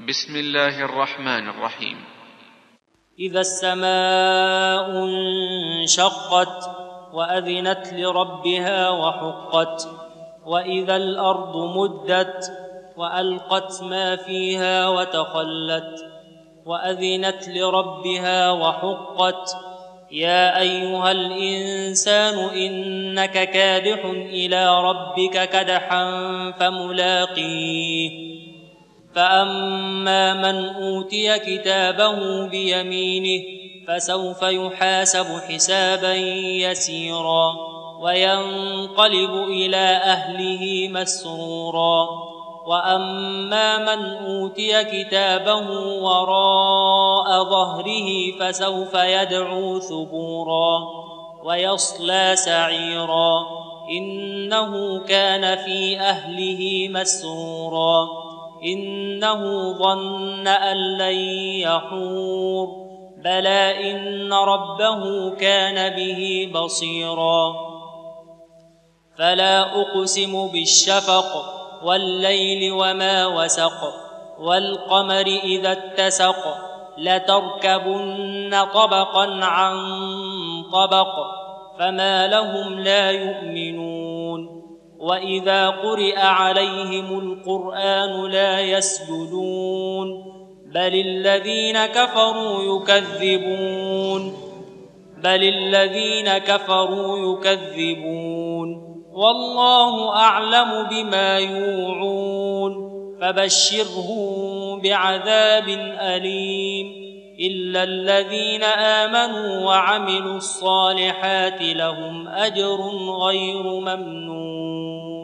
بسم الله الرحمن الرحيم. إذا السماء انشقت وأذنت لربها وحقت وإذا الأرض مدت وألقت ما فيها وتخلت وأذنت لربها وحقت يا أيها الإنسان إنك كادح إلى ربك كدحا فملاقيه فأما من أوتي كتابه بيمينه فسوف يحاسب حسابا يسيرا وينقلب إلى أهله مسرورا وأما من أوتي كتابه وراء ظهره فسوف يدعو ثبورا ويصلى سعيرا إنه كان في أهله مسرورا إنه ظن أن لن يحور بلى إن ربه كان به بصيرا فلا أقسم بالشفق والليل وما وسق والقمر إذا اتسق لتركبن طبقا عن طبق فما لهم لا يؤمنون وإذا قرئ عليهم القرآن لا يسجدون بل الذين كفروا يكذبون والله أعلم بما يوعون فبشرهم بعذاب أليم إلا الذين آمنوا وعملوا الصالحات لهم أجر غير ممنون.